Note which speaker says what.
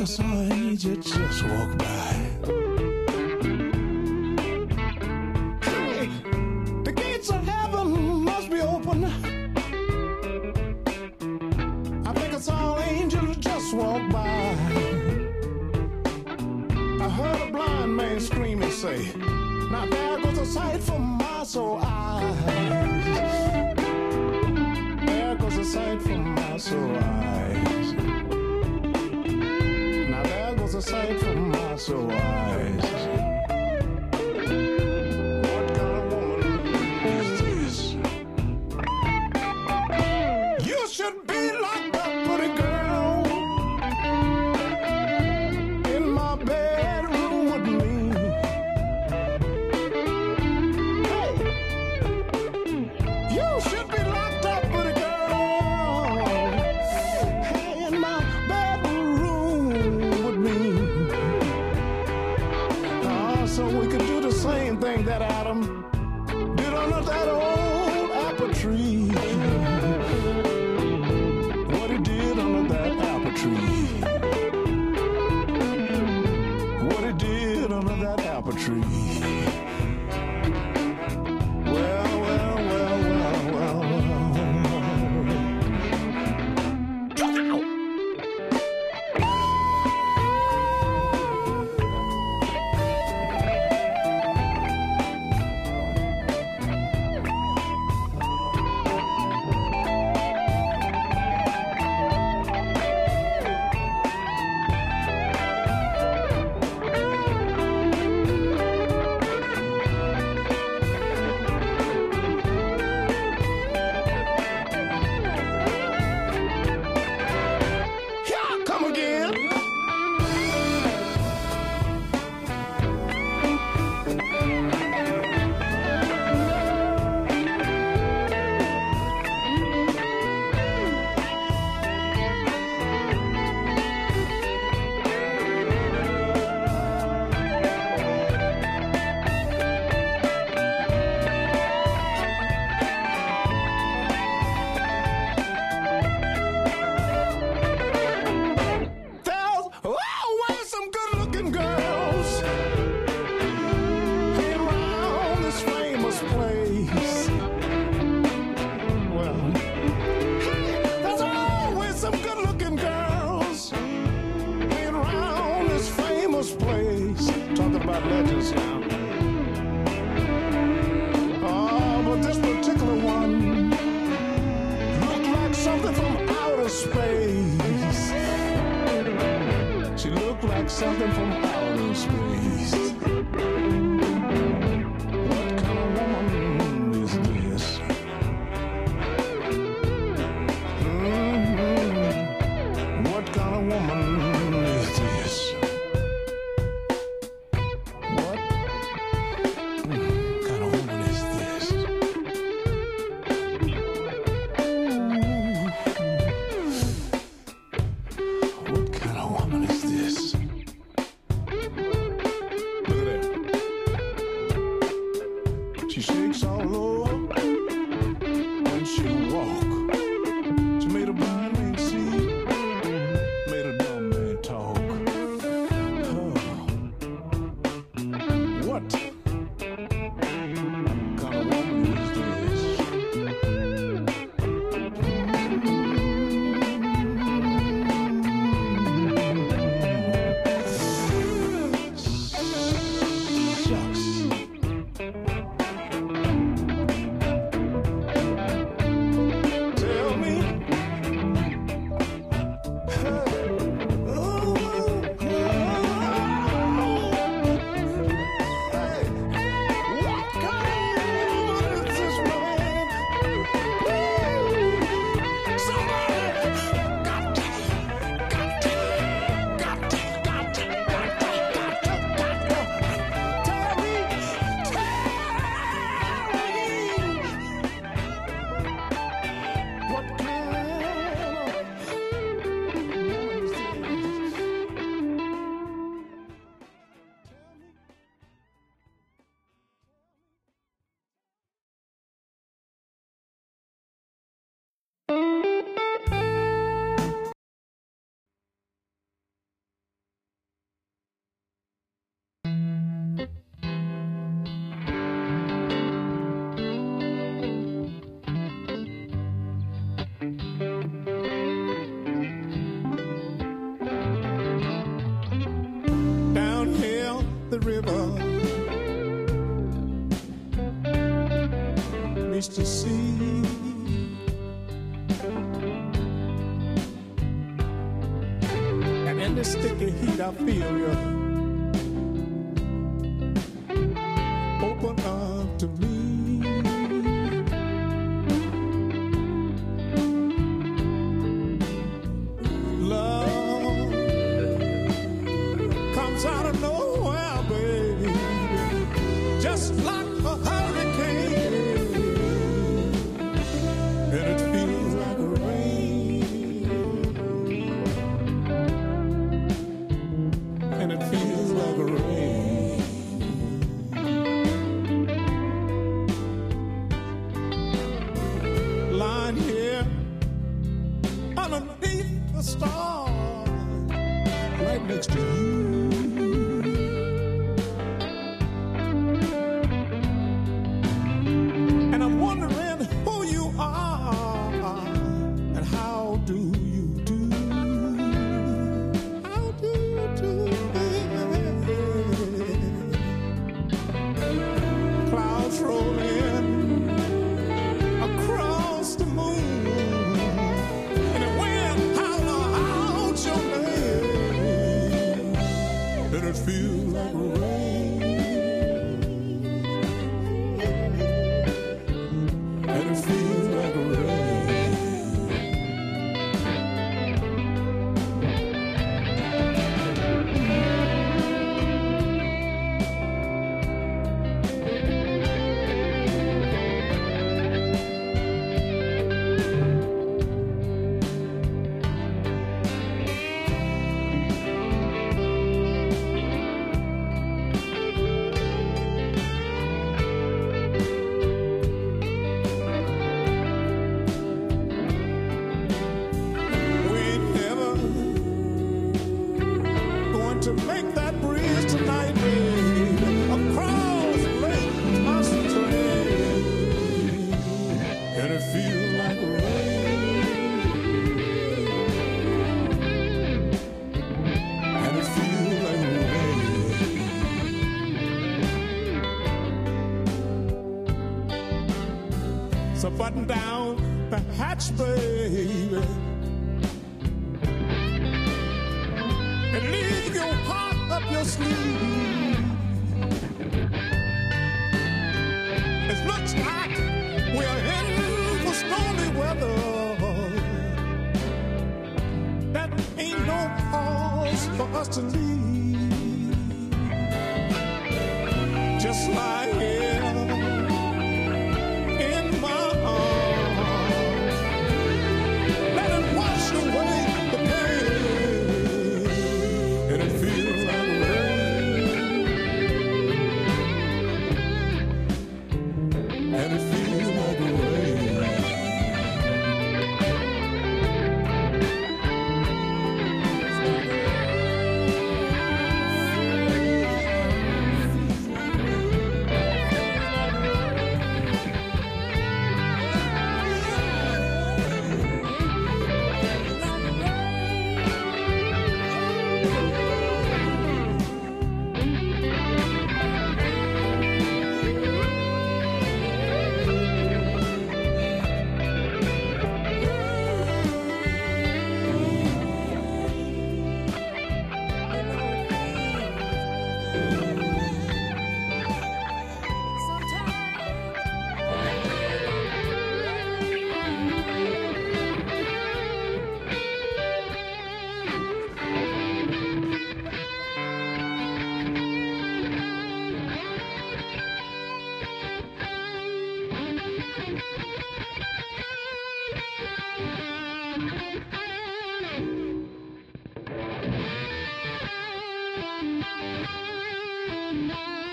Speaker 1: I saw an angel just walk by. Hey, the gates of heaven must be open. I think I saw an angel just walk by. I heard a blind man scream and say, now there goes a sight for my soul eyes. There goes a sight for my soul eyes. Now there goes a sight for my soul eyes. What kind of woman is this? You should be like that pretty girl in my bedroom with me. Hey, you should be like that pretty girl, hey, in my bedroom with me. So we could do the same thing that Adam did under that old apple tree. What he did under that apple tree. What he did under that apple tree. Well, well, well, well, well, well. Place. Talking about legends now. Oh, but this particular one looked like something from outer space. She looked like something from outer space. What kind of woman is this? What kind of woman is this? She shakes all over when she walk. She made a blind man see, made a dumb man place to see. And in the sticky heat I feel you open up to me. Love comes out of nowhere, baby, just like a hurricane, and it feels like rain, and it feels like rain. Lying here underneath the stars, right next to you. And I'm wondering who you are and how do you do? How do you do, baby? Clouds roll in across the moon, and the wind holler out your name, and it feels like rain, and it feels like rain. To make that breeze tonight, baby, across the lake Concentrate, and it feels like rain, and it feels like rain. So button down the hatch, baby, and leave your heart up your sleeve. It looks like we're in for stormy weather. That ain't no cause for us to leave. Just lie here in my arms, let it wash away the pain, and it feels like rain, and it feels like rain. Thank you.